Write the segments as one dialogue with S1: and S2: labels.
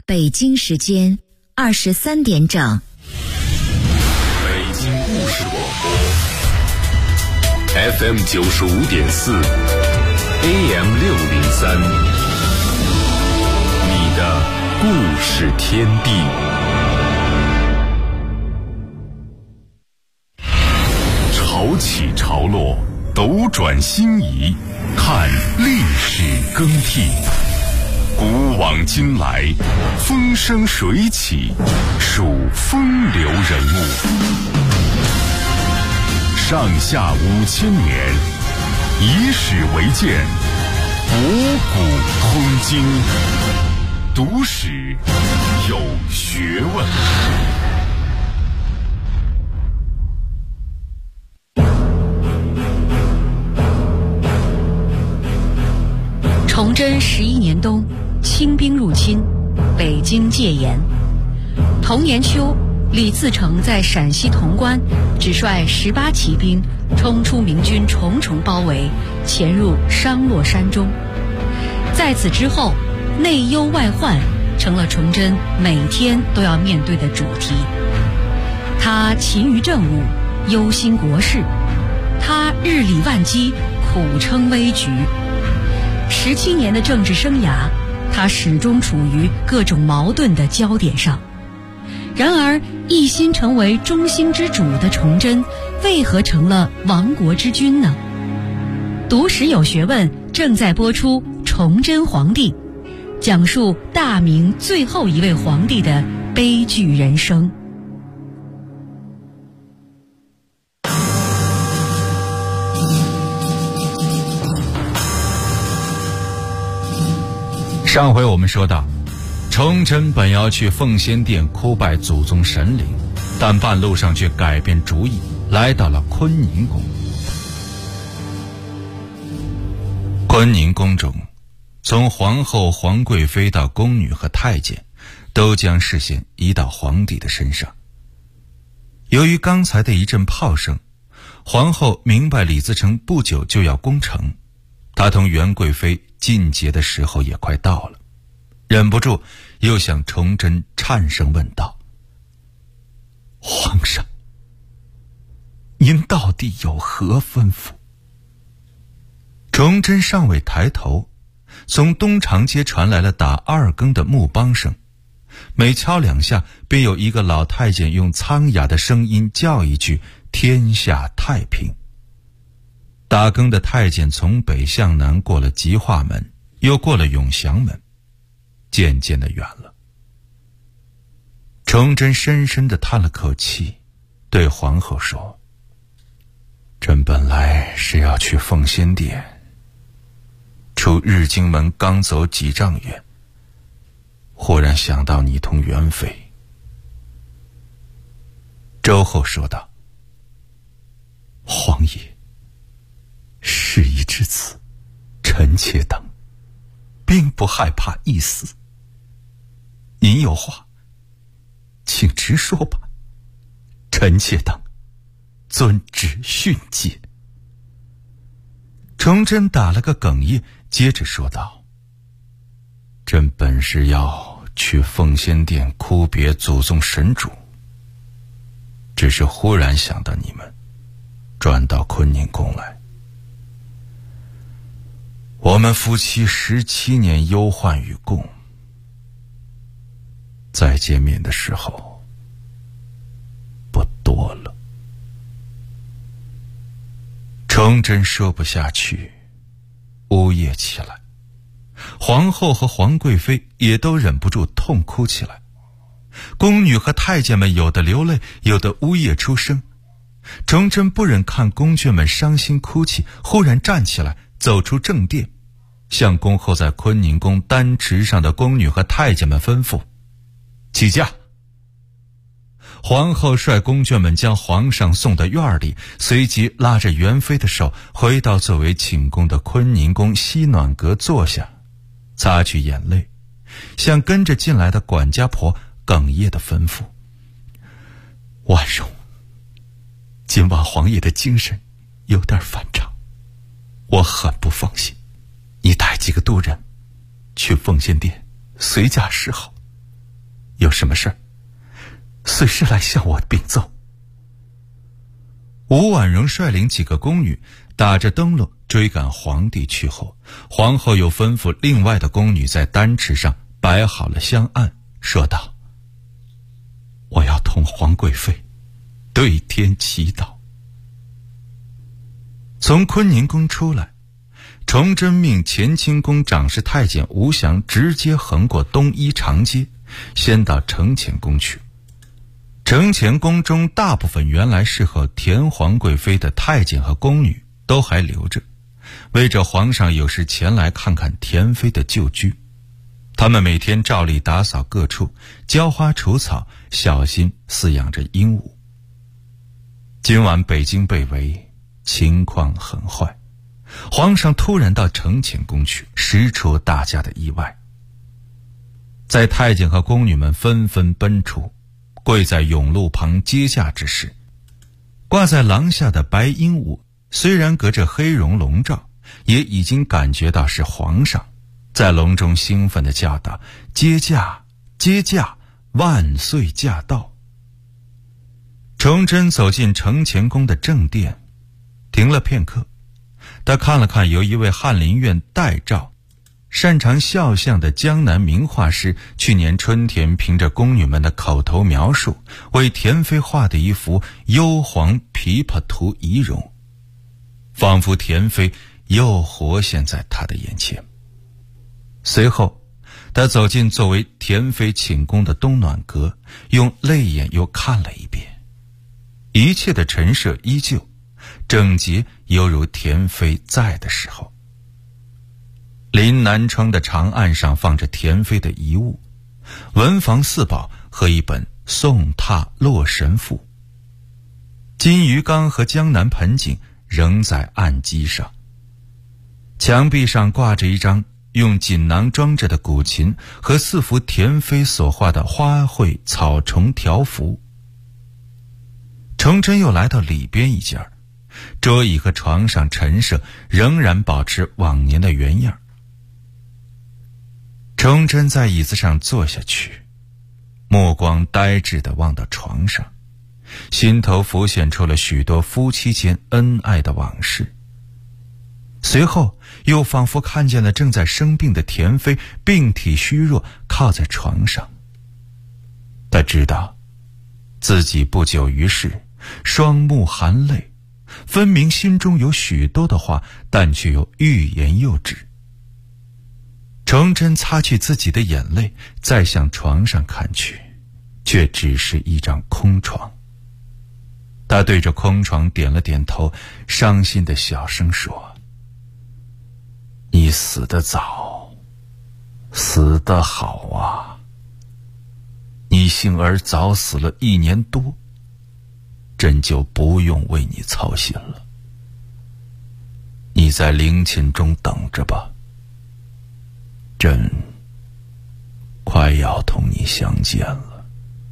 S1: 北京时间23点整。
S2: 北京故事广播 FM 95.4 AM 603，你的故事天地。潮起潮落，斗转星移，看历史更替。古往今来，风生水起，数风流人物。上下5000年，以史为鉴，博古通今，读史有学问。
S3: 崇祯11年冬，清兵入侵，北京戒严。同年秋，李自成在陕西潼关只率18骑兵冲出明军重重包围，潜入商洛山中。在此之后，内忧外患成了崇祯每天都要面对的主题。他勤于政务，忧心国事；他日理万机，苦撑危局。17年的政治生涯，他始终处于各种矛盾的焦点上。然而，一心成为中兴之主的崇祯，为何成了亡国之君呢？读史有学问正在播出《崇祯皇帝》，讲述大明最后一位皇帝的悲剧人生。
S4: 上回我们说到，崇祯本要去奉先殿哭拜祖宗神灵，但半路上却改变主意，来到了坤宁宫。坤宁宫中，从皇后、皇贵妃到宫女和太监，都将视线移到皇帝的身上。由于刚才的一阵炮声，皇后明白李自成不久就要攻城，她同元贵妃进阶的时候也快到了，忍不住又向崇祯颤声问道：皇上，您到底有何吩咐？崇祯尚未抬头，从东长街传来了打2更的木梆声，每敲2下，便有一个老太监用苍哑的声音叫一句：天下太平。打更的太监从北向南过了极化门，又过了永祥门，渐渐的远了。崇祯深深地叹了口气，对皇后说：朕本来是要去奉先殿，出日经门刚走几丈远，忽然想到你同元妃。周后说道：皇爷，事已至此，臣妾等并不害怕一死。您有话请直说吧，臣妾等遵旨训诫。崇祯打了个哽咽，接着说道：朕本是要去奉先殿哭别祖宗神主，只是忽然想到你们，转到坤宁宫来。我们夫妻17年忧患与共，再见面的时候不多了。崇祯说不下去，呜咽起来。皇后和皇贵妃也都忍不住痛哭起来。宫女和太监们有的流泪，有的呜咽出声。崇祯不忍看宫眷们伤心哭泣，忽然站起来，走出正殿，向恭候在坤宁宫丹池上的宫女和太监们吩咐：起驾。皇后率宫眷们将皇上送到院里，随即拉着元妃的手回到作为寝宫的坤宁宫西暖阁坐下，擦去眼泪，向跟着进来的管家婆哽咽地吩咐：婉容，今晚皇爷的精神有点反常，我很不放心，你带几个督人去奉先殿随驾侍候， 有什么事儿？随时来向我禀奏。吴婉容率领几个宫女打着灯笼追赶皇帝去后，皇后又吩咐另外的宫女在丹池上摆好了香案，说道：我要同皇贵妃对天祈祷。从坤宁宫出来，崇祯命乾清宫长侍太监吴祥直接横过东一长街，先到承乾宫去。承乾宫中大部分原来侍候田皇贵妃的太监和宫女都还留着，为着皇上有时前来看看田妃的旧居。他们每天照例打扫各处，浇花除草，小心饲养着鹦鹉。今晚北京被围，情况很坏，皇上突然到承乾宫去，实出大家的意外。在太监和宫女们纷纷奔出，跪在甬路旁接驾之时，挂在廊下的白鹦鹉虽然隔着黑绒笼罩，也已经感觉到是皇上，在笼中兴奋地叫道：接驾，接驾，万岁驾到。崇祯走进承乾宫的正殿，停了片刻，他看了看由一位翰林院代诏擅长肖像的江南名画师去年春天凭着宫女们的口头描述为田妃画的一幅幽篁琵琶图仪容，仿佛田妃又活现在他的眼前。随后他走进作为田妃寝宫的东暖阁，用泪眼又看了一遍，一切的陈设依旧整洁，犹如田妃在的时候。临南窗的长案上放着田妃的遗物，文房四宝和一本《宋拓洛神赋》，金鱼缸和江南盆景仍在案几上。墙壁上挂着一张用锦囊装着的古琴和4幅田妃所画的花卉草虫条幅。崇祯又来到里边一间，桌椅和床上陈设仍然保持往年的原样。崇祯在椅子上坐下去，目光呆滞地望到床上，心头浮现出了许多夫妻间恩爱的往事。随后又仿佛看见了正在生病的田妃病体虚弱，靠在床上。他知道自己不久于世，双目含泪，分明心中有许多的话，但却又欲言又止。崇祯擦去自己的眼泪，再向床上看去，却只是一张空床。他对着空床点了点头，伤心的小声说：你死得早，死得好啊！你幸而早死了1年多，朕就不用为你操心了。你在陵寝中等着吧，朕快要同你相见了。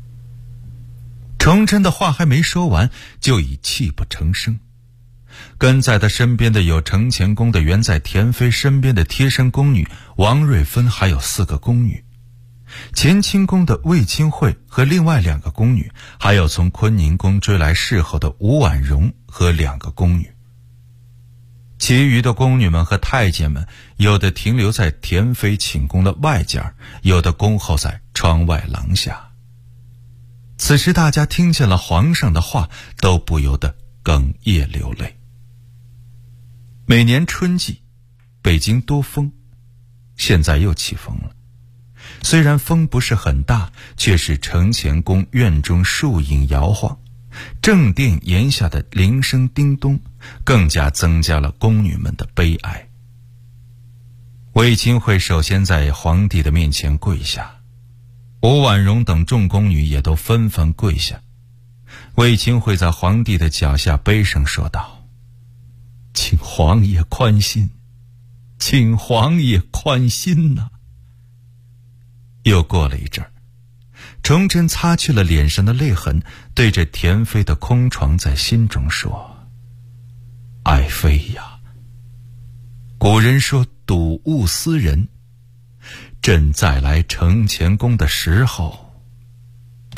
S4: 崇祯的话还没说完，就已泣不成声。跟在他身边的有承乾宫的原在田妃身边的贴身宫女王瑞芬，还有4个宫女；乾清宫的魏清惠和另外2个宫女，还有从坤宁宫追来侍候的吴婉容和2个宫女。其余的宫女们和太监们，有的停留在田妃寝宫的外间，有的恭候在窗外廊下。此时大家听见了皇上的话，都不由得哽咽流泪。每年春季，北京多风，现在又起风了。虽然风不是很大，却使承乾宫院中树影摇晃，正殿檐下的铃声叮咚，更加增加了宫女们的悲哀。魏清惠首先在皇帝的面前跪下，吴婉容等众宫女也都纷纷跪下。魏清惠在皇帝的脚下悲声说道：请皇爷宽心，请皇爷宽心呐。又过了一阵儿，崇祯擦去了脸上的泪痕，对着田妃的空床在心中说：爱妃呀，古人说睹物思人，朕再来承乾宫的时候，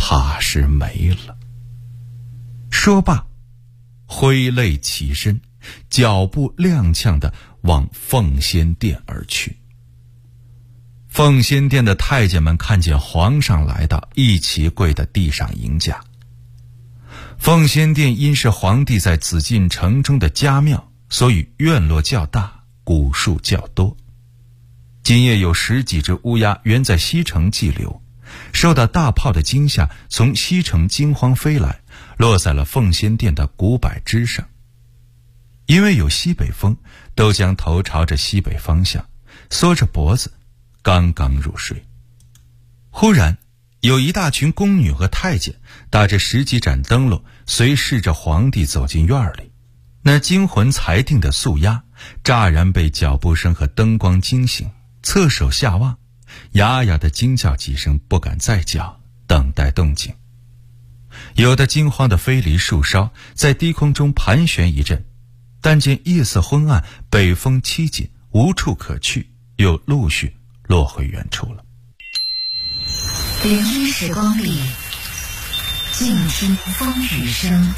S4: 怕是没了。说罢，挥泪起身，脚步踉跄地往奉先殿而去。奉先殿的太监们看见皇上来到，一齐跪在地上迎驾。奉先殿因是皇帝在紫禁城中的家庙，所以院落较大，古树较多。今夜有10几只乌鸦原在西城寄留，受到大炮的惊吓，从西城惊慌飞来，落在了奉先殿的古柏枝上。因为有西北风，都将头朝着西北方向，缩着脖子，刚刚入睡。忽然有一大群宫女和太监打着10几盏灯笼，随侍着皇帝走进院里。那惊魂裁定的素鸦乍然被脚步声和灯光惊醒，侧手下望，哑哑地惊叫几声，不敢再叫，等待动静。有的惊慌地飞离树梢，在低空中盘旋一阵，但见夜色昏暗，北风凄紧，无处可去，又陆续落回原处了。
S1: 聆听时光里，静听风雨声。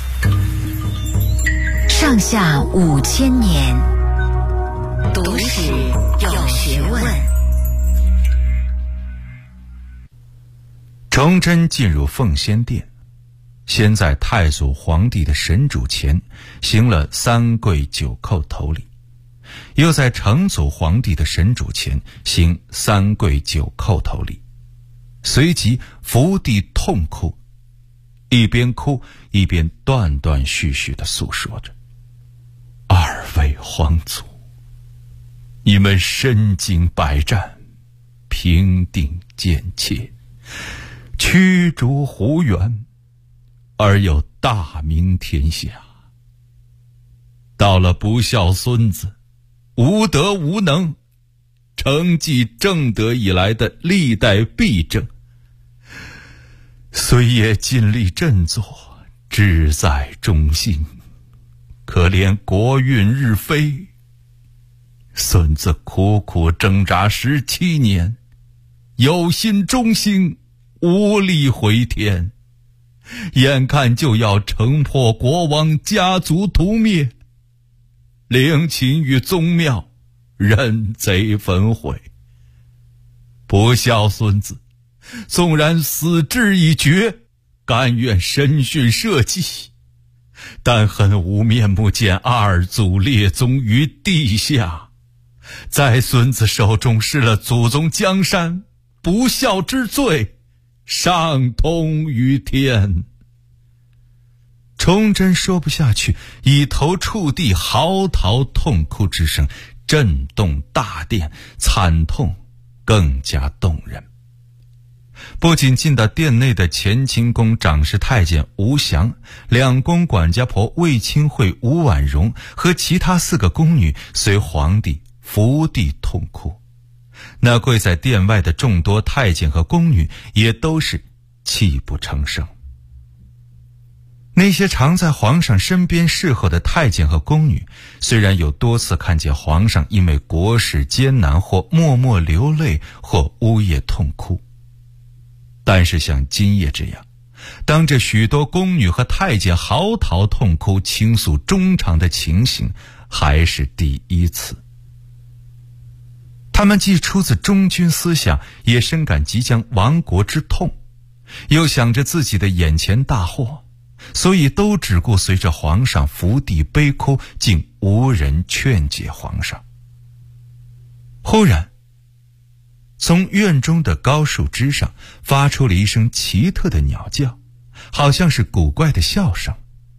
S1: 上下5000年，读史有学问。
S4: 崇祯进入奉先殿，先在太祖皇帝的神主前行了3跪9叩头礼，又在成祖皇帝的神主前行3跪9叩头礼，随即伏地痛哭，一边哭一边断断续续地诉说着：2位皇祖，你们身经百战，平定贱妾，驱逐胡元，而又大名天下。到了不孝孙子，无德无能，承继正德以来的历代弊政，虽也尽力振作，志在忠心，可怜国运日非，孙子苦苦挣扎17年，有心中兴，无力回天，眼看就要城破国亡，家族屠灭，陵寝与宗庙任贼焚毁。不孝孙子纵然死志已决，甘愿身殉社稷，但恨无面目见二祖列宗于地下，在孙子手中失了祖宗江山，不孝之罪上通于天。崇祯说不下去，以头触地，嚎啕痛哭之声震动大殿，惨痛更加动人。不仅进到殿内的乾清宫长侍太监吴祥、两宫管家婆魏清惠、吴婉容和其他4个宫女随皇帝伏地痛哭，那跪在殿外的众多太监和宫女也都是泣不成声。那些常在皇上身边侍候的太监和宫女，虽然有多次看见皇上因为国事艰难或默默流泪或呜咽痛哭，但是像今夜这样，当着许多宫女和太监嚎啕痛哭倾诉衷肠的情形，还是第一次。他们既出自忠君思想，也深感即将亡国之痛，又想着自己的眼前大祸，所以都只顾随着皇上伏地悲哭，竟无人劝解皇上。忽然从院中的高树枝上发出了一声奇特的鸟叫，好像是古怪的笑声。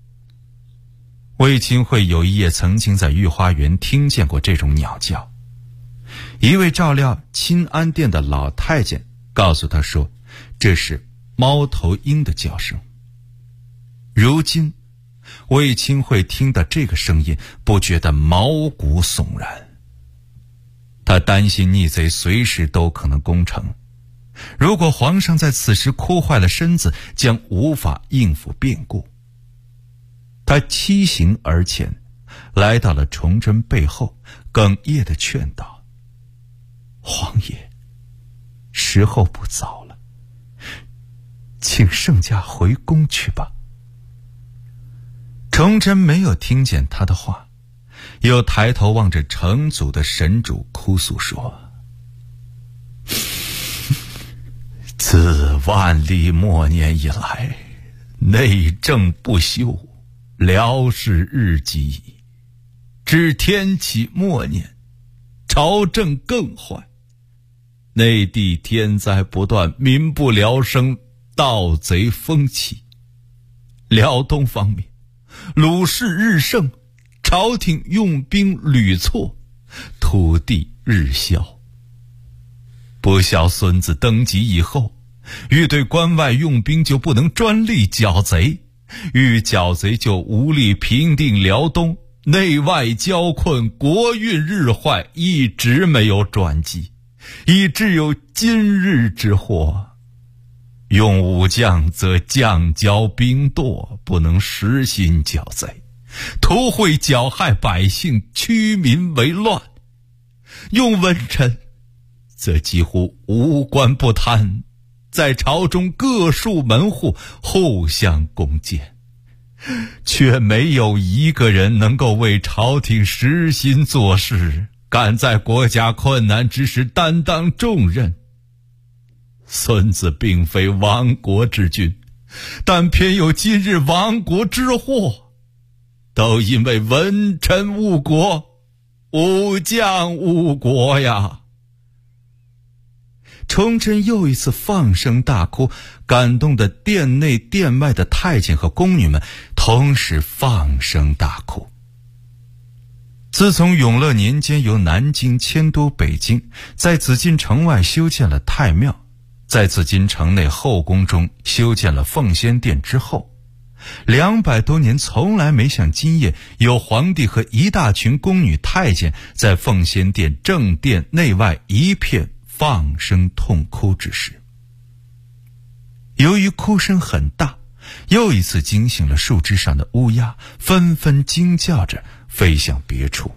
S4: 魏清惠有一夜曾经在御花园听见过这种鸟叫，一位照料钦安殿的老太监告诉他说，这是猫头鹰的叫声。如今魏清惠听到这个声音，不觉得毛骨悚然。他担心逆贼随时都可能攻城，如果皇上在此时哭坏了身子，将无法应付变故。他七行而前，来到了崇祯背后，哽咽地劝道：皇爷，时候不早了， 请圣驾回宫去吧。崇祯没有听见他的话，又抬头望着成祖的神主哭诉说：自万历末年以来，内政不修，辽氏日积，至天启末年，朝政更坏，内地天灾不断，民不聊生，盗贼风起。辽东方面，鲁氏日盛，朝廷用兵屡挫，土地日消。不孝孙子登基以后，欲对关外用兵就不能专利剿贼，欲剿贼就无力平定辽东，内外交困，国运日坏，一直没有转机，以致有今日之祸。用武将则将骄兵惰，不能实心剿贼，图会搅害百姓，驱民为乱；用文臣则几乎无官不贪，在朝中各树门户，互相攻讦，却没有一个人能够为朝廷实心做事，敢在国家困难之时担当重任。孙子并非亡国之君，但偏有今日亡国之祸，都因为文臣误国，武将误国呀。崇祯又一次放声大哭，感动的殿内殿外的太监和宫女们同时放声大哭。自从永乐年间由南京迁都北京，在紫禁城外修建了太庙，在紫禁城内后宫中修建了奉先殿之后，200多年从来没像今夜有皇帝和一大群宫女太监在奉先殿正殿内外一片放声痛哭之时。由于哭声很大，又一次惊醒了树枝上的乌鸦，纷纷惊叫着飞向别处。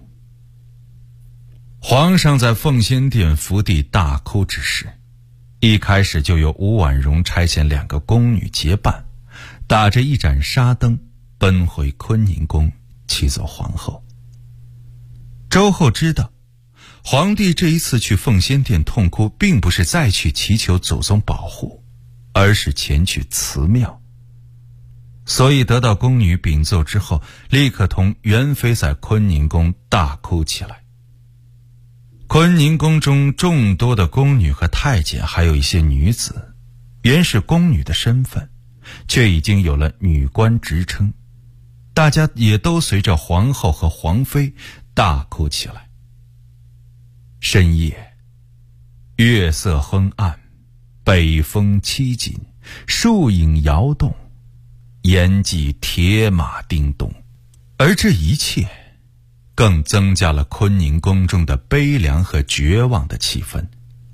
S4: 皇上在奉先殿伏地大哭之时，一开始就由吴婉容差遣2个宫女结伴，打着一盏纱灯奔回坤宁宫，启奏皇后。周后知道皇帝这一次去奉先殿痛哭，并不是再去祈求祖宗保护，而是前去祠庙。所以得到宫女禀奏之后，立刻同元妃在坤宁宫大哭起来。坤宁宫中众多的宫女和太监，还有一些女子，原是宫女的身份，却已经有了女官职称，大家也都随着皇后和皇妃大哭起来。深夜，月色昏暗，北风凄紧，树影摇动，沿际铁马叮咚，而这一切更增加了坤宁宫中的悲凉和绝望的气氛。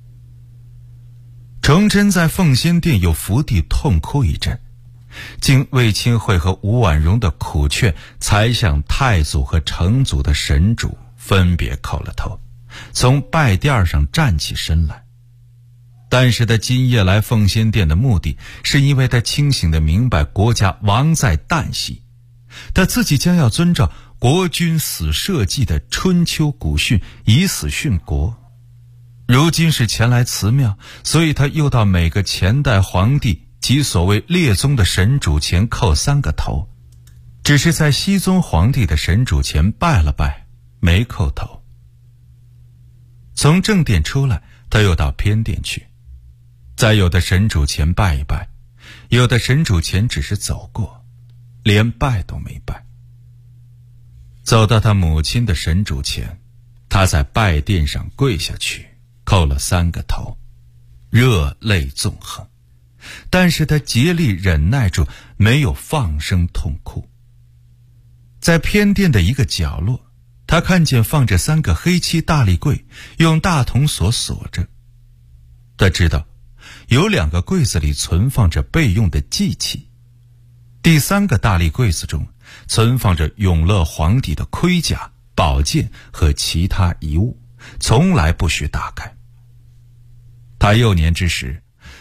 S4: 崇祯在奉先殿又伏地痛哭一阵，经卫青会和吴婉容的苦劝，才向太祖和成祖的神主分别叩了头，从拜垫上站起身来。但是他今夜来奉先殿的目的，是因为他清醒地明白国家亡在旦夕，他自己将要遵照国君死社稷的春秋古训，以死殉国。如今是前来祠庙，所以他又到每个前代皇帝及所谓列宗的神主前叩3个头，只是在熹宗皇帝的神主前拜了拜，没叩头。从正殿出来，他又到偏殿去，在有的神主前拜一拜，有的神主前只是走过，连拜都没拜。走到他母亲的神主前，他在拜殿上跪下去，叩了3个头，热泪纵横，但是他竭力忍耐住，没有放声痛哭。在偏殿的一个角落，他看见放着3个黑漆大立柜，用大铜锁锁着。他知道有2个柜子里存放着备用的祭器，第3个大立柜子中存放着永乐皇帝的盔甲、宝剑和其他遗物，从来不许打开。他幼年之时，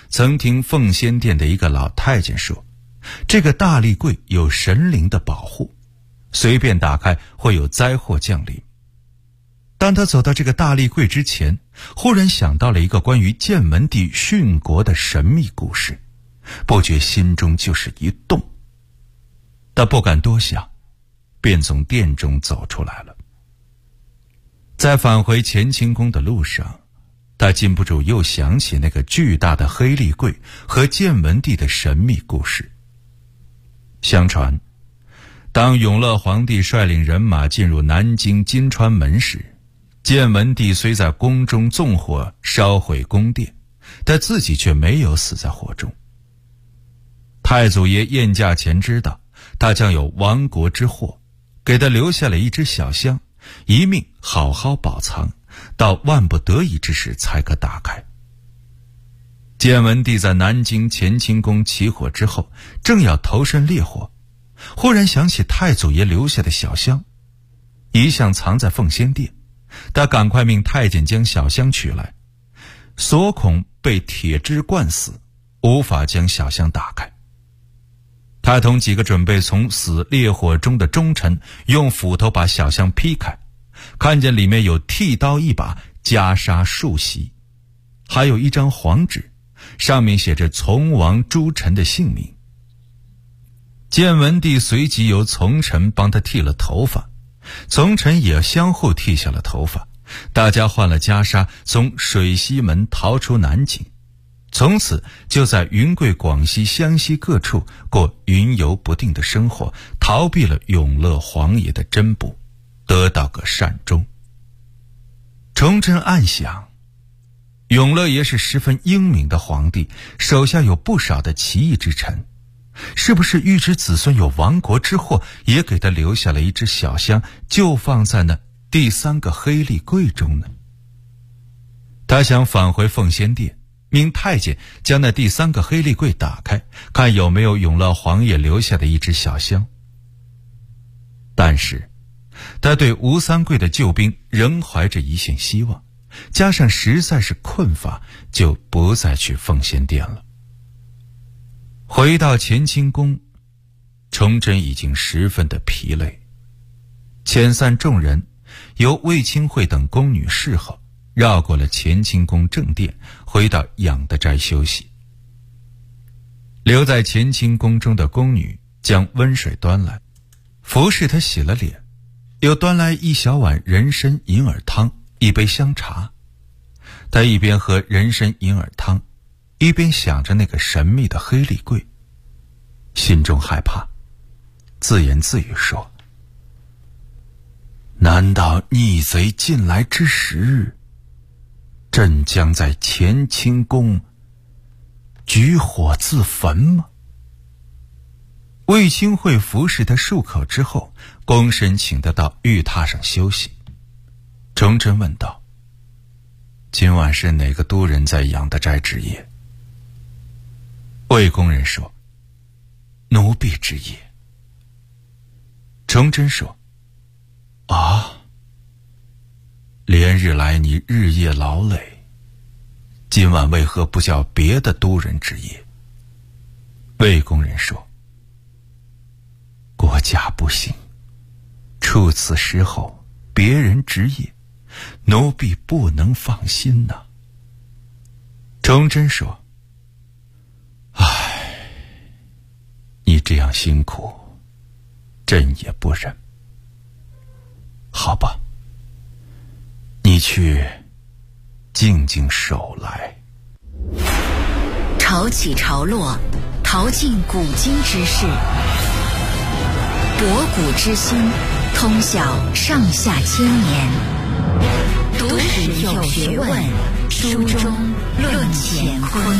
S4: 曾听奉先殿的一个老太监说，这个大立柜有神灵的保护，随便打开会有灾祸降临。当他走到这个大立柜之前，忽然想到了一个关于建文帝殉国的神秘故事，不觉心中就是一动。他不敢多想，便从殿中走出来了。在返回乾清宫的路上，他禁不住又想起那个巨大的黑立柜和建文帝的神秘故事。相传，当永乐皇帝率领人马进入南京金川门时，建文帝虽在宫中纵火烧毁宫殿，但自己却没有死在火中。太祖爷宴驾前知道他将有亡国之祸，给他留下了一只小箱，一命好好保藏，到万不得已之时才可打开。建文帝在南京乾清宫起火之后，正要投身烈火，忽然想起太祖爷留下的小箱，一向藏在奉先殿，他赶快命太监将小箱取来，所恐被铁枝灌死，无法将小箱打开。他同几个准备从死烈火中的忠臣用斧头把小箱劈开，看见里面有剃刀一把，袈裟数袭，还有一张黄纸，上面写着从王诸臣的姓名。建文帝随即由从臣帮他剃了头发，从臣也相互剃下了头发，大家换了袈裟，从水西门逃出南京，从此就在云贵、广西、湘西各处过云游不定的生活，逃避了永乐皇爷的侦捕，得到个善终。崇祯暗想，永乐爷是十分英明的皇帝，手下有不少的奇异之臣，是不是预知子孙有亡国之祸，也给他留下了一只小箱，就放在那第三个黑立柜中呢？他想返回奉先殿，命太监将那第三个黑立柜打开，看有没有永乐皇爷留下的一只小箱。但是他对吴三桂的救兵仍怀着一线希望，加上实在是困乏，就不再去奉先殿了。回到乾清宫，崇祯已经十分的疲累，遣散众人，由卫青会等宫女侍候，绕过了乾清宫正殿，回到养德斋休息。留在乾清宫中的宫女将温水端来，服侍他洗了脸，又端来一小碗人参银耳汤，一杯香茶。他一边喝人参银耳汤，一边想着那个神秘的黑立柜，心中害怕，自言自语说：难道逆贼进来之时，朕将在乾清宫举火自焚吗？卫青会服侍他漱口之后，躬身请他到玉榻上休息。崇祯问道：今晚是哪个都人在养德斋值夜？魏公人说：奴婢值夜。崇祯说：啊，连日来你日夜劳累，今晚为何不叫别的都人值夜？魏公人说：国家不幸，处此时候别人值夜，奴婢不能放心呐。崇祯说：唉，你这样辛苦，朕也不忍。好吧，你去静静守来。
S1: 潮起潮落，淘尽古今之事，博古之今，通晓上下千年。读史有学问，书中论乾坤。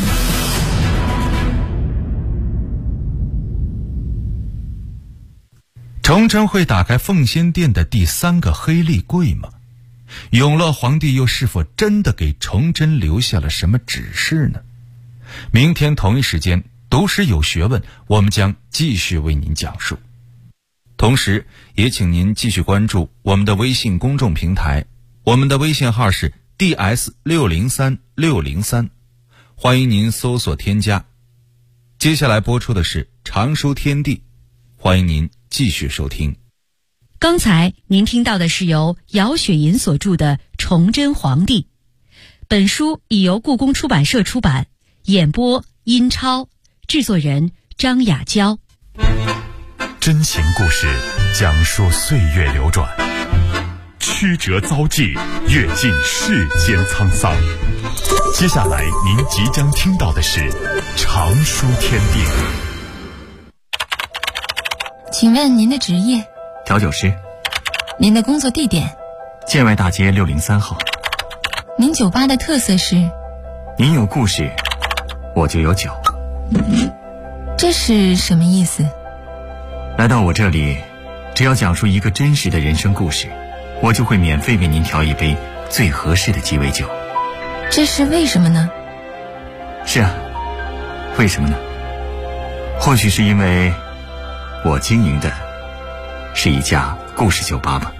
S4: 崇祯会打开奉先殿的第三个黑立柜吗？永乐皇帝又是否真的给崇祯留下了什么指示呢？明天同一时间，读史有学问，我们将继续为您讲述。同时也请您继续关注我们的微信公众平台，我们的微信号是 DS603603， 欢迎您搜索添加。接下来播出的是常书天地，欢迎您继续收听。
S3: 刚才您听到的是由姚雪银所著的《崇祯皇帝》，本书已由故宫出版社出版，演播殷超，制作人张雅娇。
S2: 真情故事讲述岁月流转，曲折遭际，阅尽世间沧桑。接下来您即将听到的是常书天地。
S5: 请问您的职业？
S6: 调酒师。
S5: 您的工作地点？
S6: 建外大街603号。
S5: 您酒吧的特色是？
S6: 您有故事，我就有酒。
S5: 这是什么意思？
S6: 来到我这里，只要讲述一个真实的人生故事，我就会免费为您调一杯最合适的鸡尾酒。
S5: 这是为什么呢？
S6: 是啊，为什么呢？或许是因为我经营的是一家故事酒吧吧。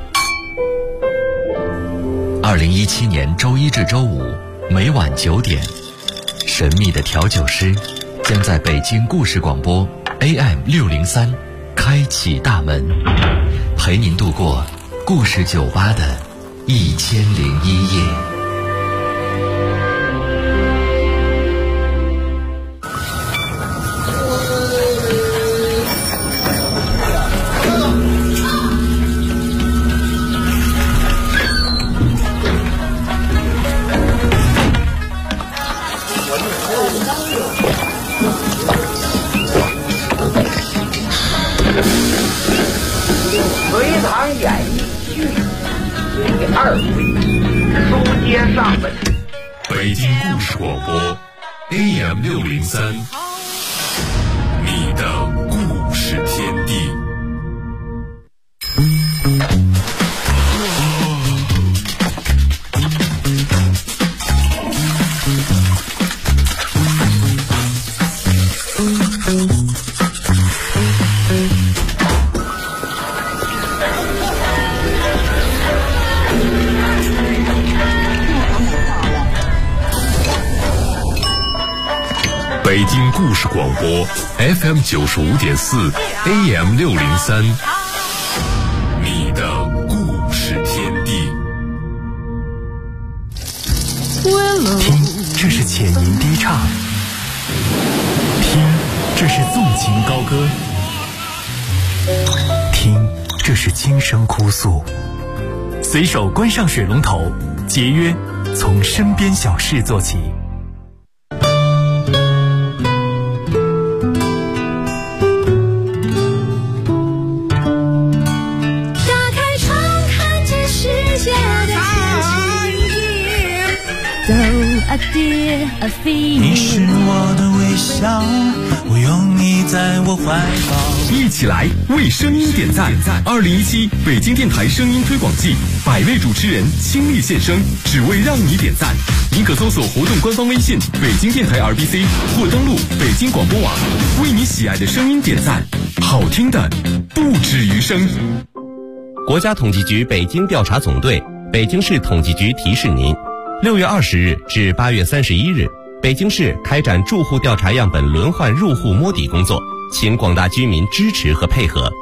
S7: 2017年周一至周五每晚9点，神秘的调酒师将在北京故事广播 AM603开启大门，陪您度过故事酒吧的1001夜。
S8: 隋唐演义续第2回，书接上文。
S2: 北京故事广播 AM603，你的故事天地。北京故事广播 FM95.4 AM603，你的故事天地。
S9: 听，这是浅吟低唱；听，这是纵情高歌；听，这是轻声哭诉。随手关上水龙头，节约从身边小事做起。
S10: 你是我的微笑，我拥你在我怀抱。
S2: 一起来为声音点赞！2017北京电台声音推广季，100位主持人倾力献声，只为让你点赞。你可搜索活动官方微信“北京电台 RBC” 或登录北京广播网，为你喜爱的声音点赞，好听的不止于声。
S11: 国家统计局北京调查总队、北京市统计局提示您：6月20日至8月31日，北京市开展住户调查样本轮换入户摸底工作，请广大居民支持和配合。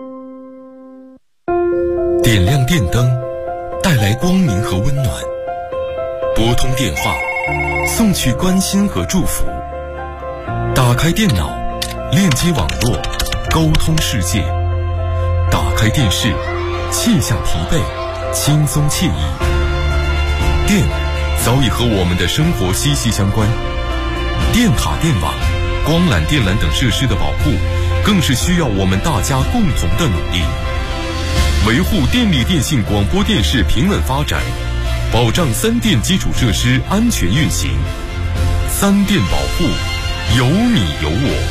S2: 点亮电灯，带来光明和温暖；拨通电话，送去关心和祝福；打开电脑，链接网络，沟通世界；打开电视，卸下疲惫，轻松惬意。电早已和我们的生活息息相关，电塔、电网、光缆、电缆等设施的保护，更是需要我们大家共同的努力。维护电力电信广播电视平稳发展，保障3电基础设施安全运行。3电保护，有你有我。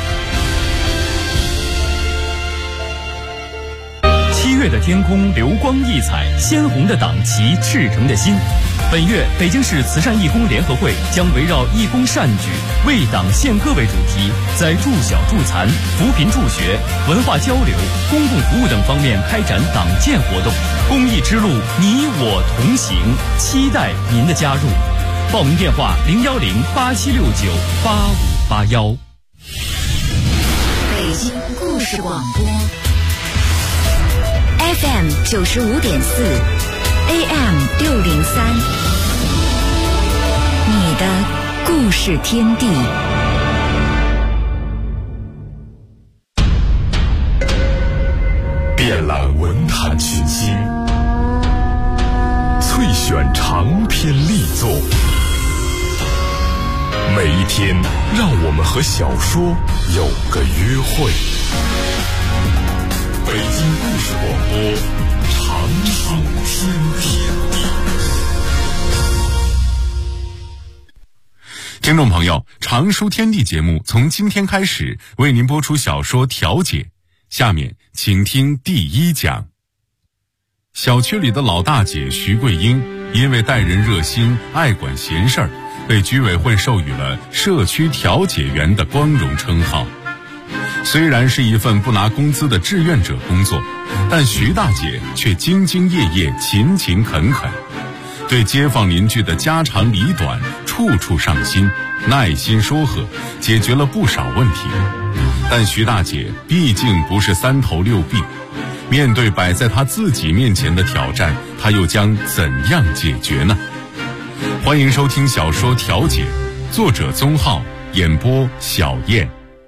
S9: 7月的天空流光溢彩，鲜红的党旗赤诚的心。本月北京市慈善义工联合会将围绕义工善举、为党献歌为主题，在助小助残、扶贫助学、文化交流、公共服务等方面开展党建活动。公益之路，你我同行，期待您的加入。 报名电话010-8769-8581。
S1: 北京故事广播 FM 95.4 AM 603，你的故事天地。
S2: 遍览文坛群星，萃选长篇力作，每一天让我们和小说有个约会。北京故事广播，长寿天地。听众朋友，长书天地节目从今天开始为您播出小说《调解》，下面请听第一讲。小区里的老大姐徐桂英因为待人热心、爱管闲事儿，被居委会授予了社区调解员的光荣称号。虽然是一份不拿工资的志愿者工作，但徐大姐却兢兢业业、勤勤恳恳，对街坊邻居的家长里短处处上心，耐心说和，解决了不少问题。但徐大姐毕竟不是三头六臂，面对摆在她自己面前的挑战，她又将怎样解决呢？欢迎收听小说《调解》，作者宗浩，演播小燕。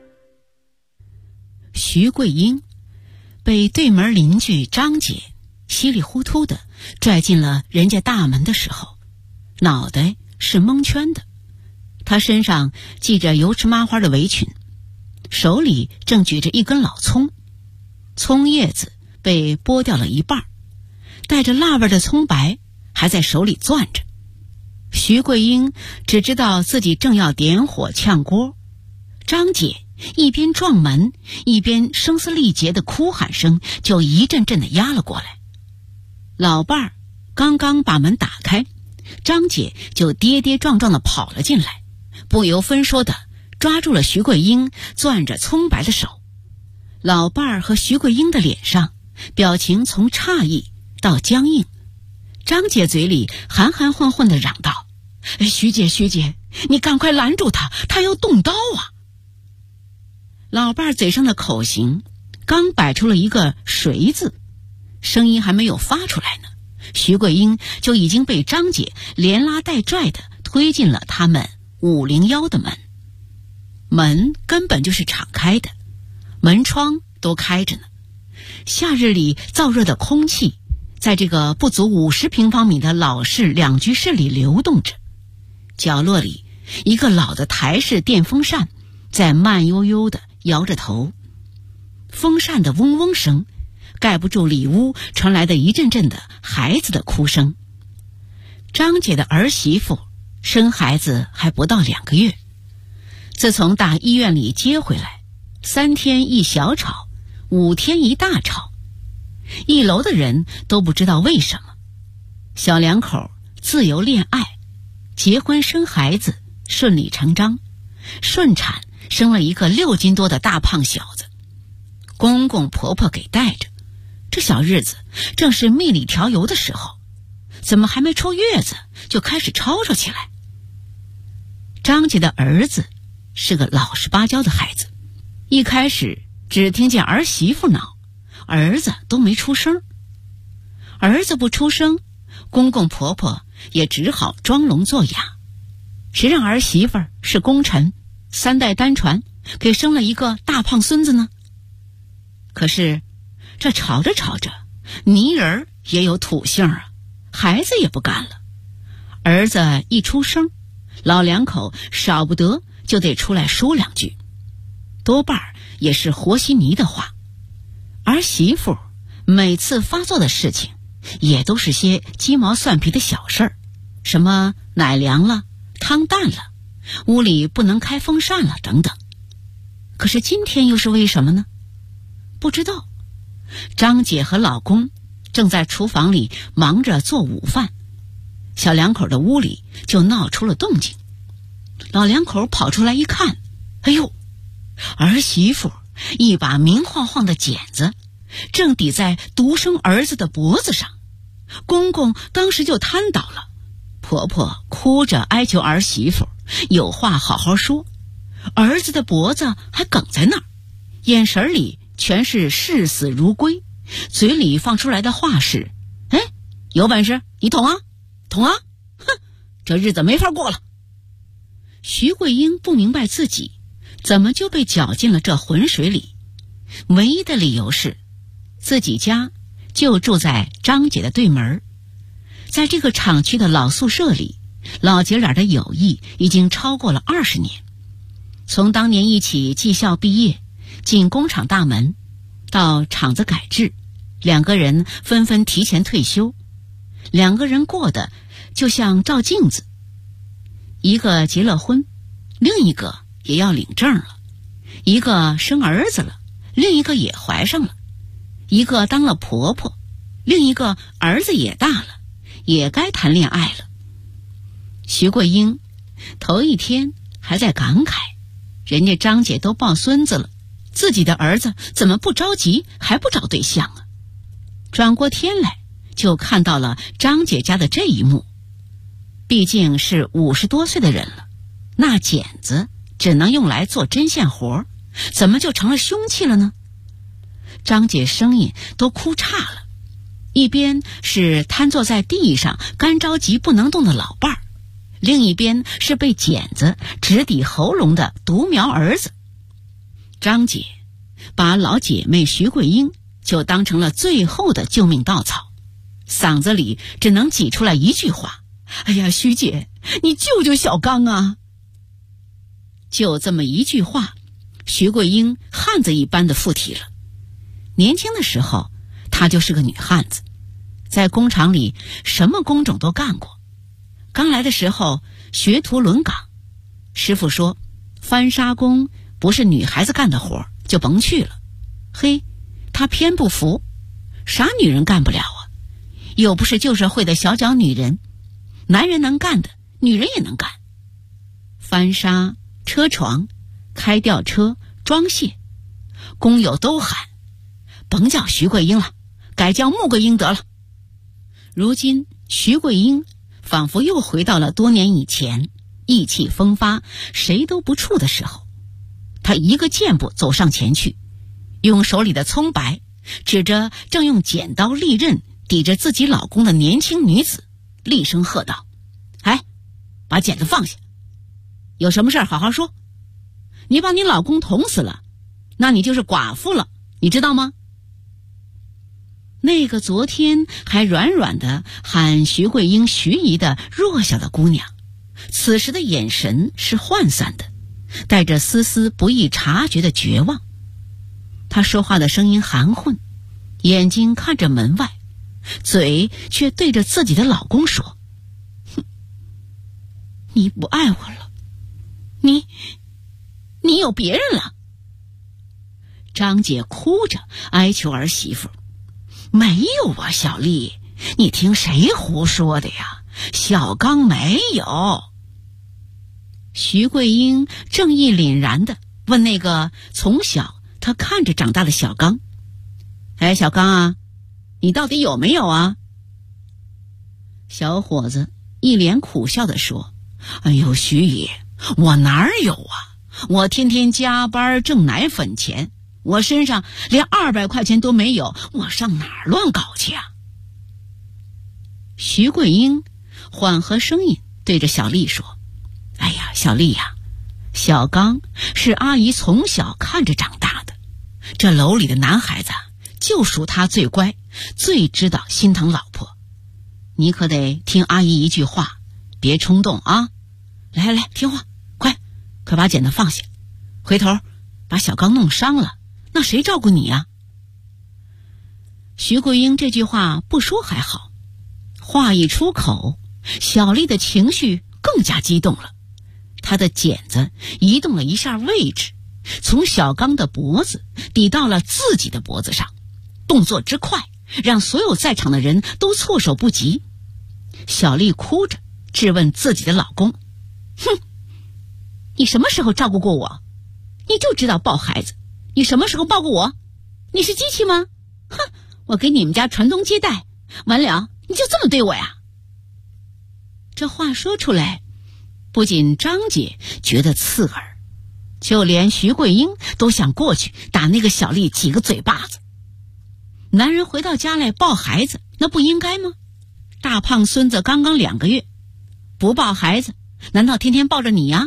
S3: 徐桂英被对门邻居张姐稀里糊涂的拽进了人家大门的时候，脑袋是蒙圈的。她身上系着油纸麻花的围裙，手里正举着一根老葱，葱叶子被剥掉了一半，带着辣味的葱白还在手里攥着。徐桂英只知道自己正要点火炝锅，张姐一边撞门一边声嘶力竭的哭喊声就一阵阵的压了过来。老伴儿刚刚把门打开，张姐就跌跌撞撞的跑了进来，不由分说的抓住了徐桂英攥着葱白的手。老伴儿和徐桂英的脸上表情从诧异到僵硬，张姐嘴里含含混混地嚷道：“徐姐，你赶快拦住他，他要动刀啊！”老伴儿嘴上的口型刚摆出了一个谁字，声音还没有发出来呢，徐桂英就已经被张姐连拉带拽的推进了他们501的门。门根本就是敞开的，门窗都开着呢。夏日里燥热的空气在这个不足50平方米的老式两居室里流动着，角落里一个老的台式电风扇在慢悠悠地摇着头，风扇的嗡嗡声盖不住里屋传来的一阵阵的孩子的哭声。张姐的儿媳妇生孩子还不到2个月，自从打医院里接回来，3天一小吵，5天一大吵，一楼的人都不知道为什么。小两口自由恋爱，结婚生孩子顺理成章，顺产生了一个6斤多的大胖小子，公公婆婆给带着。这小日子正是蜜里调油的时候，怎么还没出月子就开始吵吵起来？张姐的儿子是个老实巴交的孩子，一开始只听见儿媳妇闹，儿子都没出声。儿子不出声，公公婆婆也只好装聋作哑。谁让儿媳妇是功臣，3代单传，给生了一个大胖孙子呢？可是这吵着吵着，泥人也有土性啊，孩子也不干了。儿子一出声，老两口少不得就得出来说2句，多半也是和稀泥的话。儿媳妇每次发作的事情也都是些鸡毛蒜皮的小事儿，什么奶凉了、汤淡了、屋里不能开风扇了等等。可是今天又是为什么呢？不知道。张姐和老公正在厨房里忙着做午饭，小两口的屋里就闹出了动静。老两口跑出来一看，哎呦，儿媳妇一把明晃晃的剪子正抵在独生儿子的脖子上，公公当时就瘫倒了，婆
S12: 婆婆哭着哀求儿媳妇有话好好说，儿子的脖子还梗在那儿，眼神里全是视死如归，嘴里放出来的话是：哎，有本事你捅啊捅啊，哼，这日子没法过了。徐桂英不明白自己怎么就被搅进了这浑水里，唯一的理由是自己家就住在张姐的对门，在这个厂区的老宿舍里，老姐俩的友谊已经超过了20年。从当年一起技校毕业，进工厂大门，到厂子改制，两个人纷纷提前退休，两个人过得就像照镜子，一个结了婚，另一个也要领证了，一个生儿子了，另一个也怀上了，一个当了婆婆，另一个儿子也大了，也该谈恋爱了。徐桂英头一天还在感慨，人家张姐都抱孙子了，自己的儿子怎么不着急还不找对象啊？转过天来就看到了张姐家的这一幕。毕竟是50多岁的人了，那剪子只能用来做针线活，怎么就成了凶器了呢？张姐声音都哭岔了，一边是瘫坐在地上干着急不能动的老伴儿，另一边是被剪子直抵喉咙的独苗儿子。张姐把老姐妹徐桂英就当成了最后的救命稻草，嗓子里只能挤出来一句话：哎呀，徐姐，你救救小刚啊！就这么一句话，徐桂英汉子一般的附体了。年轻的时候她就是个女汉子，在工厂里什么工种都干过。刚来的时候学徒轮岗，师傅说翻砂工不是女孩子干的活就甭去了。嘿，她偏不服，啥女人干不了啊？又不是旧社会的小脚女人，男人能干的女人也能干。翻砂、车床、开吊车、装卸，工友都喊甭叫徐桂英了，改叫穆桂英得了。如今徐桂英仿佛又回到了多年以前意气风发谁都不怵的时候。她一个箭步走上前去，用手里的葱白指着正用剪刀利刃抵着自己老公的年轻女子，厉声喝道：哎，把剪子放下，有什么事好好说，你把你老公捅死了，那你就是寡妇了，你知道吗？那个昨天还软软的喊徐桂英徐姨的弱小的姑娘，此时的眼神是涣散的，带着丝丝不易察觉的绝望。她说话的声音含混，眼睛看着门外，嘴却对着自己的老公说：哼，你不爱我了，你有别人了。张姐哭着哀求儿媳妇：没有啊，小丽，你听谁胡说的呀？小刚没有。徐桂英正义凛然地问那个从小她看着长大的小刚：哎，小刚啊，你到底有没有啊？小伙子一脸苦笑地说：哎呦，徐姨，我哪儿有啊？我天天加班挣奶粉钱，我身上连200块钱都没有，我上哪儿乱搞去啊？徐桂英缓和声音对着小丽说：哎呀，小丽呀，小刚是阿姨从小看着长大的，这楼里的男孩子就属他最乖，最知道心疼老婆。你可得听阿姨一句话，别冲动啊！来，听话，快把剪子放下，回头把小刚弄伤了，那谁照顾你呀？徐桂英这句话不说还好，话一出口，小丽的情绪更加激动了。她的剪子移动了一下位置，从小刚的脖子抵到了自己的脖子上，动作之快让所有在场的人都措手不及。小丽哭着质问自己的老公：哼，你什么时候照顾过我？你就知道抱孩子，你什么时候抱过我？你是机器吗？哼，我给你们家传宗接代，完了你就这么对我呀？ 这话说出来，不仅张姐觉得刺耳，就连徐桂英都想过去打那个小丽几个嘴巴子。男人回到家来抱孩子，那不应该吗？大胖孙子刚刚2个月，不抱孩子，难道天天抱着你呀？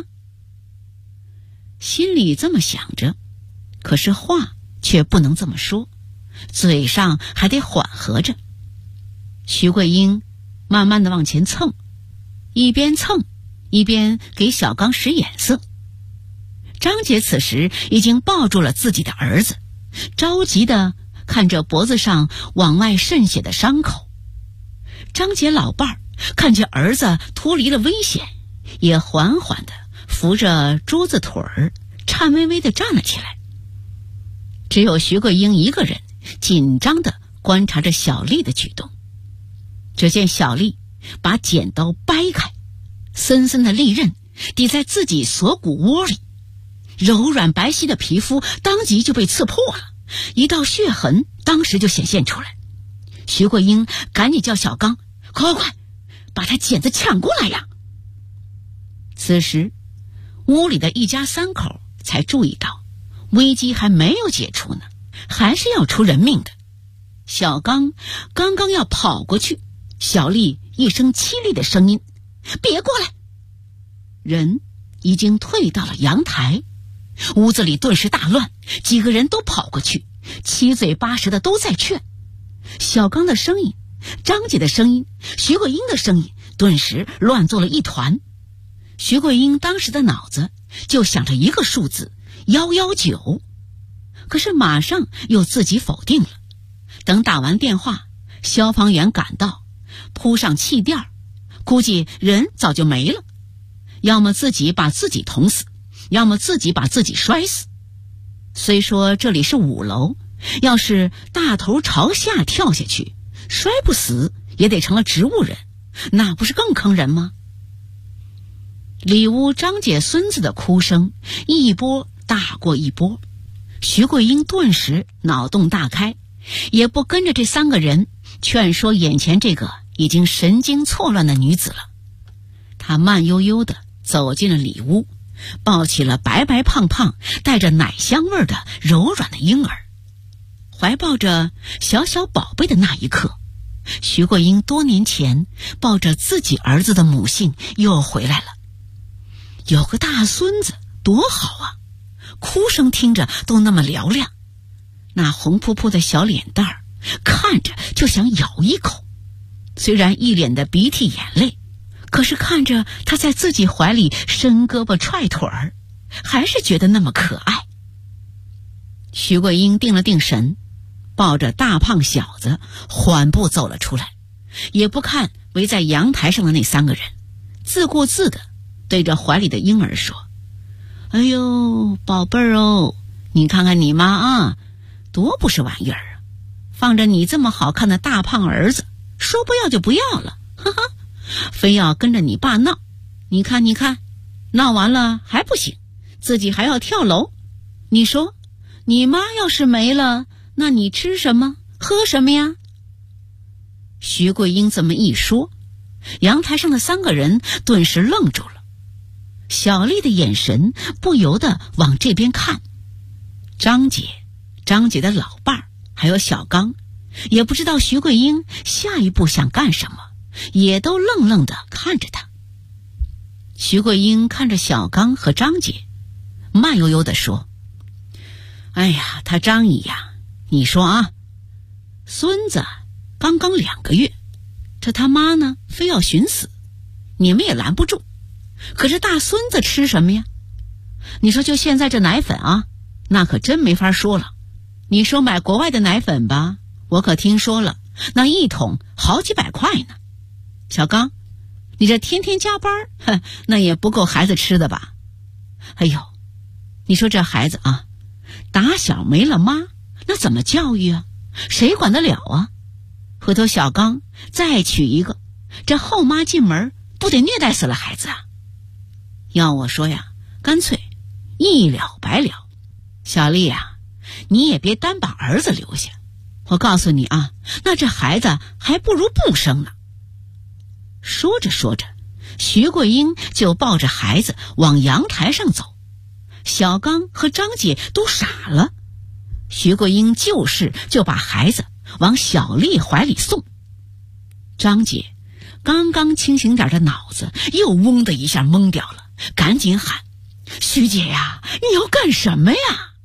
S12: 心里这么想着，可是话却不能这么说，嘴上还得缓和着。徐桂英慢慢地往前蹭，一边蹭一边给小刚使眼色。张姐此时已经抱住了自己的儿子，着急地看着脖子上往外渗血的伤口。张姐老伴儿看见儿子脱离了危险，也缓缓地扶着桌子腿儿，颤巍巍地站了起来。只有徐桂英一个人紧张地观察着小丽的举动。只见小丽把剪刀掰开，森森的利刃抵在自己锁骨窝里，柔软白皙的皮肤当即就被刺破了，一道血痕当时就显现出来。徐桂英赶紧叫小刚，快把他剪子抢过来呀！此时屋里的一家3口才注意到危机还没有解除呢，还是要出人命的。小刚刚刚要跑过去，小丽一声凄厉的声音，别过来！人已经退到了阳台，屋子里顿时大乱，几个人都跑过去，七嘴八舌的都在劝。小刚的声音，张姐的声音，徐桂英的声音顿时乱作了一团。徐桂英当时的脑子就想着一个数字119，可是马上又自己否定了。等打完电话，消防员赶到，铺上气垫，估计人早就没了，要么自己把自己捅死，要么自己把自己摔死。虽说这里是5楼，要是大头朝下跳下去，摔不死也得成了植物人，那不是更坑人吗？里屋张姐孙子的哭声一波大过一波，徐桂英顿时脑洞大开，也不跟着这3个人劝说眼前这个已经神经错乱的女子了。她慢悠悠地走进了里屋，抱起了白白胖胖带着奶香味的柔软的婴儿。怀抱着小小宝贝的那一刻，徐桂英多年前抱着自己儿子的母性又回来了。有个大孙子多好啊，哭声听着都那么嘹亮，那红扑扑的小脸蛋儿看着就想咬一口，虽然一脸的鼻涕眼泪，可是看着他在自己怀里伸胳膊踹腿儿，还是觉得那么可爱。徐桂英定了定神，抱着大胖小子缓步走了出来，也不看围在阳台上的那3个人，自顾自的对着怀里的婴儿说：哎呦，宝贝儿哦，你看看你妈啊，多不是玩意儿啊！放着你这么好看的大胖儿子，说不要就不要了，哈哈，非要跟着你爸闹。你看，闹完了还不行，自己还要跳楼。你说，你妈要是没了，那你吃什么喝什么呀？徐桂英这么一说，阳台上的3个人顿时愣住了。小丽的眼神不由得往这边看，张姐的老伴儿还有小刚也不知道徐桂英下一步想干什么，也都愣愣地看着她。徐桂英看着小刚和张姐，慢悠悠地说：哎呀，他张姨呀，你说啊，孙子刚刚2个月，这他妈呢非要寻死，你们也拦不住。可是大孙子吃什么呀？你说就现在这奶粉啊，那可真没法说了。你说买国外的奶粉吧，我可听说了，那1桶好几百块呢。小刚，你这天天加班，那也不够孩子吃的吧？哎呦，你说这孩子啊，打小没了妈，那怎么教育啊？谁管得了啊？回头小刚再娶一个，这后妈进门不得虐待死了孩子啊？要我说呀，干脆一了百了。小丽啊，你也别单把儿子留下，我告诉你啊，那这孩子还不如不生呢。说着说着， 徐桂英就抱着孩子往阳台上走，小刚和张姐都傻了。徐桂英就把孩子往小丽怀里送。张姐刚刚清醒点的脑子又嗡的一下懵掉了，赶紧喊：徐姐呀，你要干什么呀？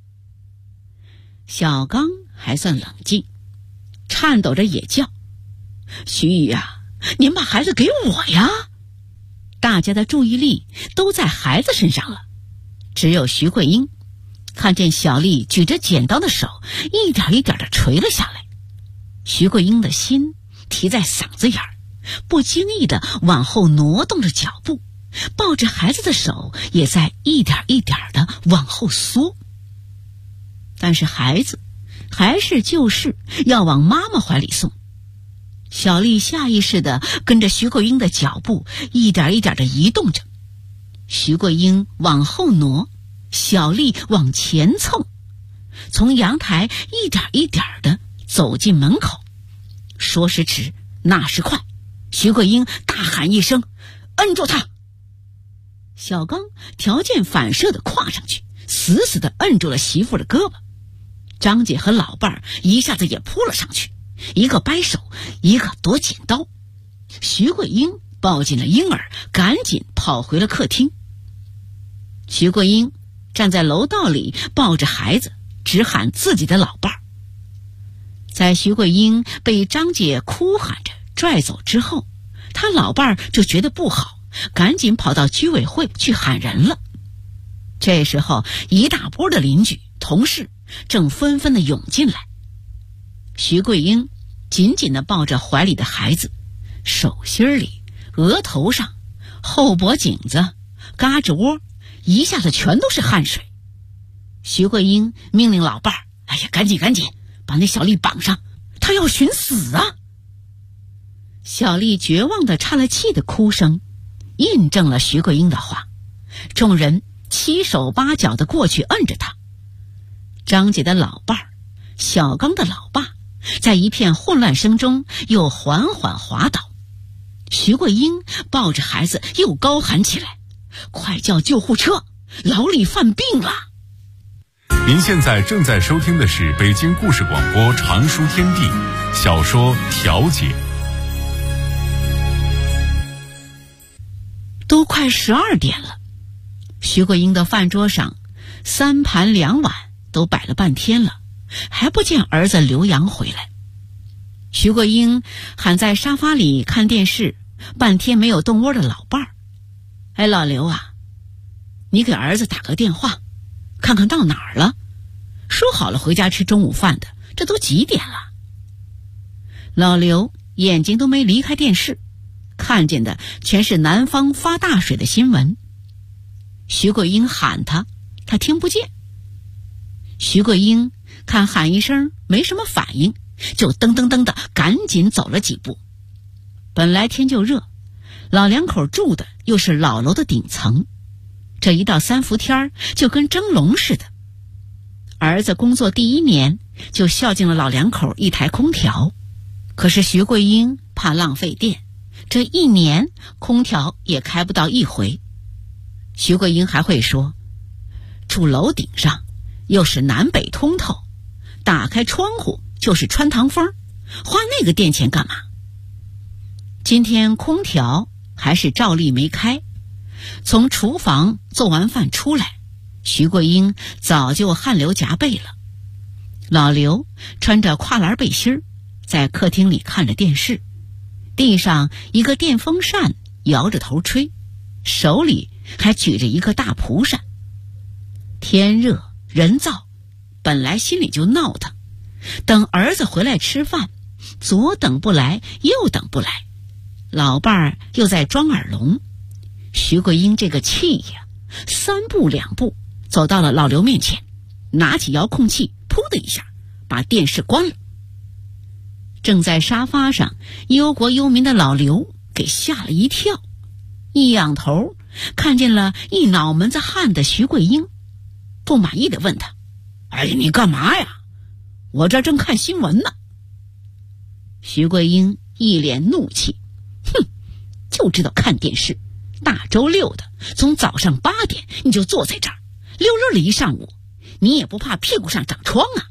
S12: 小刚还算冷静，颤抖着也叫：徐姨呀，您把孩子给我呀！大家的注意力都在孩子身上了，只有徐桂英看见小丽举着剪刀的手一点一点地垂了下来，徐桂英的心提在嗓子眼儿，不经意地往后挪动着脚步，抱着孩子的手也在一点一点地往后缩。但是孩子还是要往妈妈怀里送。小丽下意识地跟着徐桂英的脚步一点一点地移动着，徐桂英往后挪，小丽往前凑，从阳台一点一点地走进门口。说时迟，那时快，徐桂英大喊一声：摁住他！小刚条件反射地跨上去，死死地摁住了媳妇的胳膊。张姐和老伴儿一下子也扑了上去，一个掰手，一个夺剪刀。徐桂英抱紧了婴儿，赶紧跑回了客厅。徐桂英站在楼道里抱着孩子，只喊自己的老伴儿。在徐桂英被张姐哭喊着拽走之后，她老伴儿就觉得不好，赶紧跑到居委会去喊人了。这时候一大波的邻居同事正纷纷地涌进来。徐桂英紧紧地抱着怀里的孩子，手心里、额头上、后脖颈子、胳肢窝一下子全都是汗水。徐桂英命令老伴儿：哎呀，赶紧把那小丽绑上，她要寻死啊！小丽绝望地岔了气的哭声印证了徐桂英的话，众人七手八脚地过去摁着她。张姐的老伴儿、小刚的老爸在一片混乱声中又缓缓滑倒。徐桂英抱着孩子又高喊起来：快叫救护车，老李犯病了！
S2: 您现在正在收听的是北京故事广播常书天地小说《调解》。
S12: 都快12点了，徐桂英的饭桌上3盘2碗都摆了半天了，还不见儿子刘洋回来。徐桂英喊在沙发里看电视半天没有动窝的老伴儿：哎，老刘啊，你给儿子打个电话，看看到哪儿了，说好了回家吃中午饭的，这都几点了？老刘眼睛都没离开电视，看见的全是南方发大水的新闻。徐桂英喊他听不见。徐桂英看喊一声没什么反应，就噔噔噔的赶紧走了几步。本来天就热，老两口住的又是老楼的顶层，这一到3伏天就跟蒸笼似的。儿子工作第1年就孝敬了老两口一台空调，可是徐桂英怕浪费电，这1年空调也开不到1回。徐桂英还会说，住楼顶上又是南北通透，打开窗户就是穿堂风，花那个电钱干嘛？今天空调还是照例没开。从厨房做完饭出来，徐桂英早就汗流浃背了。老刘穿着跨栏背心在客厅里看着电视，地上一个电风扇摇着头吹，手里还举着一个大蒲扇。天热人燥，本来心里就闹腾，等儿子回来吃饭，左等不来右等不来，老伴儿又在装耳聋。徐桂英这个气呀，3步2步走到了老刘面前，拿起遥控器，噗的一下把电视关了。正在沙发上忧国忧民的老刘给吓了一跳，一仰头看见了一脑门子汗的徐桂英，不满意地问他：哎，你干嘛呀？我这正看新闻呢。徐桂英一脸怒气：哼，就知道看电视， 大周六的，从早上8点你就坐在这儿，溜溜了一上午，你也不怕屁股上长疮啊？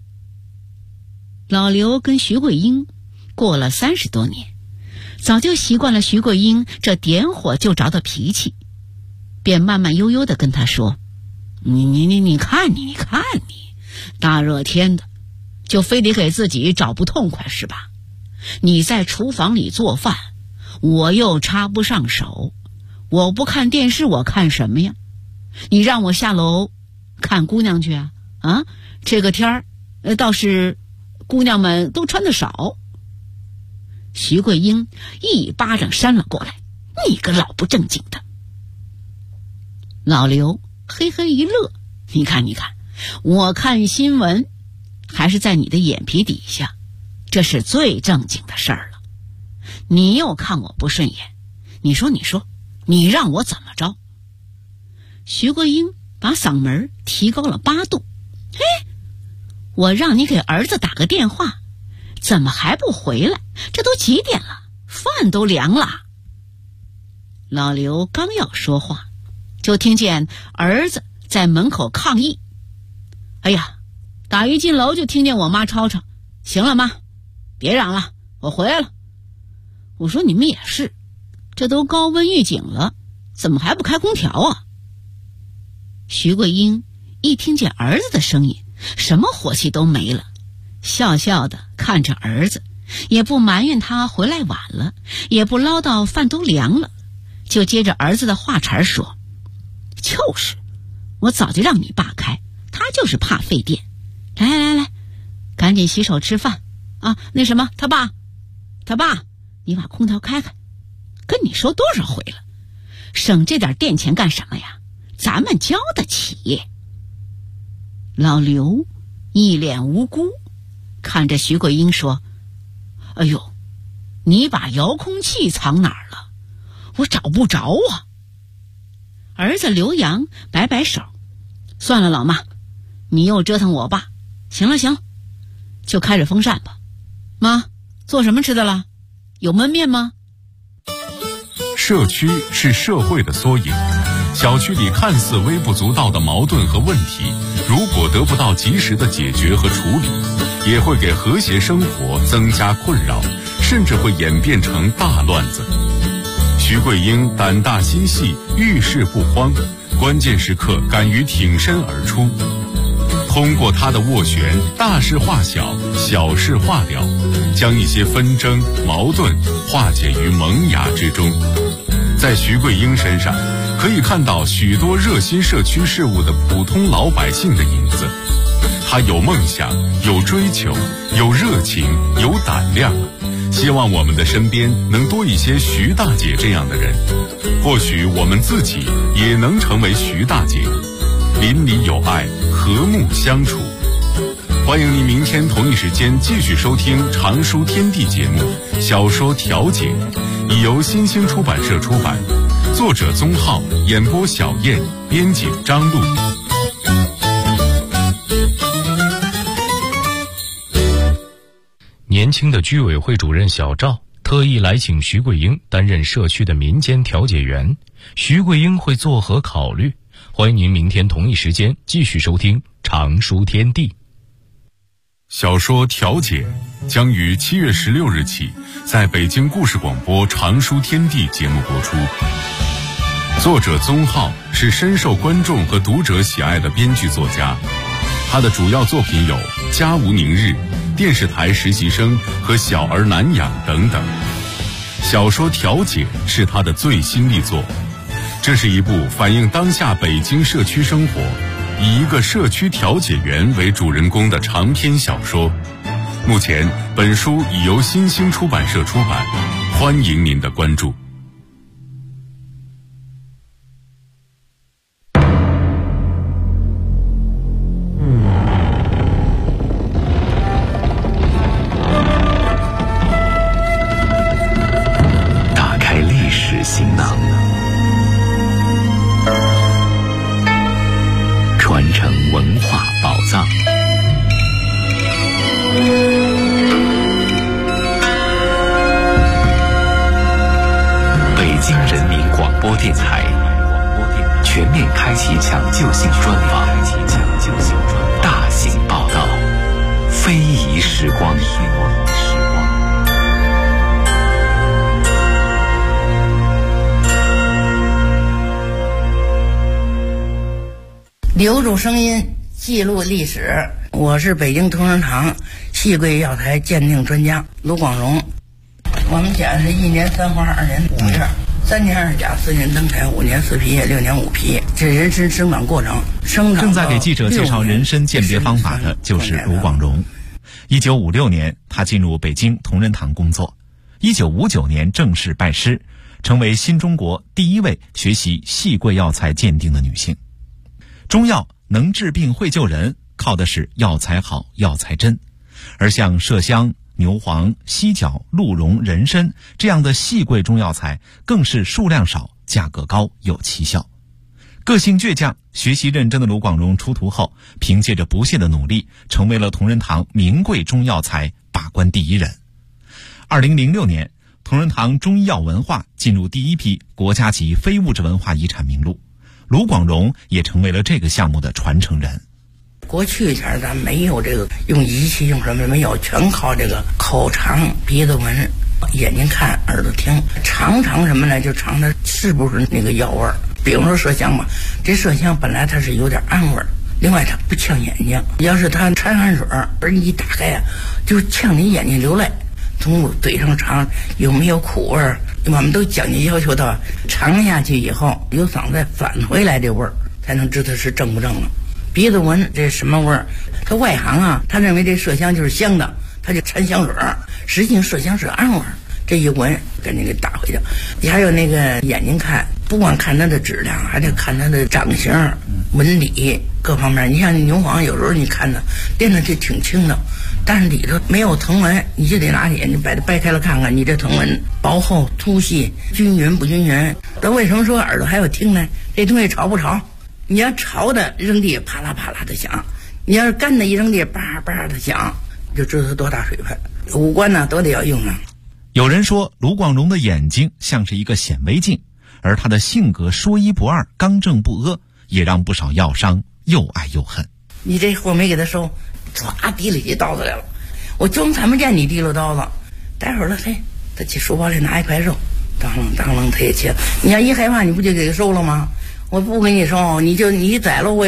S12: 老刘跟徐桂英过了30多年，早就习惯了徐桂英这点火就着的脾气，便慢慢悠悠地跟他说：你看你大热天的就非得给自己找不痛快是吧？你在厨房里做饭，我又插不上手，我不看电视我看什么呀？你让我下楼看姑娘去啊？这个天儿倒是姑娘们都穿得少。徐桂英一巴掌扇了过来：你个老不正经的！老刘嘿嘿一乐：你看我看新闻还是在你的眼皮底下，这是最正经的事儿了。你又看我不顺眼，你说你让我怎么着？徐桂英把嗓门提高了8度：我让你给儿子打个电话，怎么还不回来？这都几点了，饭都凉了。老刘刚要说话，就听见儿子在门口抗议：哎呀，打一进楼就听见我妈吵吵，行了妈，别嚷了，我回来了。我说你们也是，这都高温预警了，怎么还不开空调啊？徐桂英一听见儿子的声音，什么火气都没了，笑笑的看着儿子，也不埋怨他回来晚了，也不唠叨饭都凉了，就接着儿子的话茬说：就是我早就让你爸开，他就是怕费电。来，赶紧洗手吃饭啊！那什么，他爸，你把空调开开，跟你说多少回了，省这点电钱干什么呀？咱们交得起。老刘一脸无辜看着徐桂英说：哎呦，你把遥控器藏哪儿了？我找不着啊。儿子刘洋摆摆手：算了老妈，你又折腾我爸，行了，就开着风扇吧。妈，做什么吃的了？有焖面吗？
S2: 社区是社会的缩影，小区里看似微不足道的矛盾和问题，如果得不到及时的解决和处理，也会给和谐生活增加困扰，甚至会演变成大乱子。徐桂英胆大心细，遇事不慌，关键时刻敢于挺身而出。通过他的斡旋，大事化小，小事化了，将一些纷争矛盾化解于萌芽之中。在徐桂英身上可以看到许多热心社区事务的普通老百姓的影子。他有梦想，有追求，有热情，有胆量，希望我们的身边能多一些徐大姐这样的人，或许我们自己也能成为徐大姐，邻里有爱，和睦相处。欢迎您明天同一时间继续收听《常书天地》节目《小说调解》，已由新兴出版社出版，作者宗浩，演播小燕，编辑张璐。
S13: 年轻的居委会主任小赵特意来请徐桂英担任社区的民间调解员，徐桂英会作何考虑？欢迎您明天同一时间继续收听《常书天地》。
S2: 小说调解将于7月16日起在北京故事广播《常书天地》节目播出。作者宗浩是深受观众和读者喜爱的编剧作家，他的主要作品有《家无宁日》、电视台实习生和小儿难养等等。小说调解是他的最新力作，这是一部反映当下北京社区生活，以一个社区调解员为主人公的长篇小说。目前本书已由新兴出版社出版，欢迎您的关注。
S6: 打开历史行囊，传承文化宝藏。北京人民广播播电台全面开启抢救性专访，大型报道，非遗时光。
S14: 留住声音，记录历史。我是北京同仁堂细桂药材鉴定专家卢广荣。我们家是1年3花2年5叶，3年2甲4年登台5年4皮叶6年5皮，这人参生长过程。
S15: 正在给记者介绍人参鉴别方法的就是卢广荣。1956年，他进入北京同仁堂工作。1959年正式拜师，成为新中国第一位学习细桂药材鉴定的女性。中药能治病会救人，靠的是药材好药材真，而像麝香、牛黄、犀角、鹿茸、人参这样的细桂中药材更是数量少、价格高、有奇效。个性倔强、学习认真的卢广荣出徒后，凭借着不懈的努力，成为了同仁堂名贵中药材把关第一人。2006年，同仁堂中医药文化进入第一批国家级非物质文化遗产名录，卢广荣也成为了这个项目的传承人。
S14: 过去前咱没有这个用仪器用什么没有，全靠这个口尝、鼻子闻、眼睛看、耳朵听，尝什么呢？就尝它是不是那个药味儿。比如说麝香吧，这麝香本来它是有点暗味儿，另外它不呛眼睛。要是它掺汗水，而你一打开呀，就呛你眼睛流泪。从嘴上尝有没有苦味儿，我们都讲究要求到尝下去以后由嗓子返回来这味儿，才能知道是正不正了。鼻子闻这什么味儿？他外行啊，他认为这麝香就是香的，他就掺香水儿，实际上麝香是暗味儿。这一闻给你给打回去。你还有那个眼睛看，不光看它的质量，还得看它的长形、纹理各方面。你像牛黄，有时候你看它练的就挺轻的，但是里头没有藤纹，你就得拿眼睛把它掰开了看看，你这藤纹薄厚、粗细、均匀不均匀。那为什么说耳朵还要听呢？这东西潮不潮？你要潮的扔地啪啦啪啦的响，你要是干的一扔地叭叭的响，就知道它多大水分。五官呢都得要用啊。
S15: 有人说卢广荣的眼睛像是一个显微镜，而他的性格说一不二、刚正不阿，也让不少药商又爱又恨。
S14: 你这货没给他收，唰提了起刀子来了，我装看不见你提溜刀子。待会儿了，嘿，他去书包里拿一块肉，当啷当啷他也切。你要一害怕，你不就给他收了吗？我不给你收，你宰了我。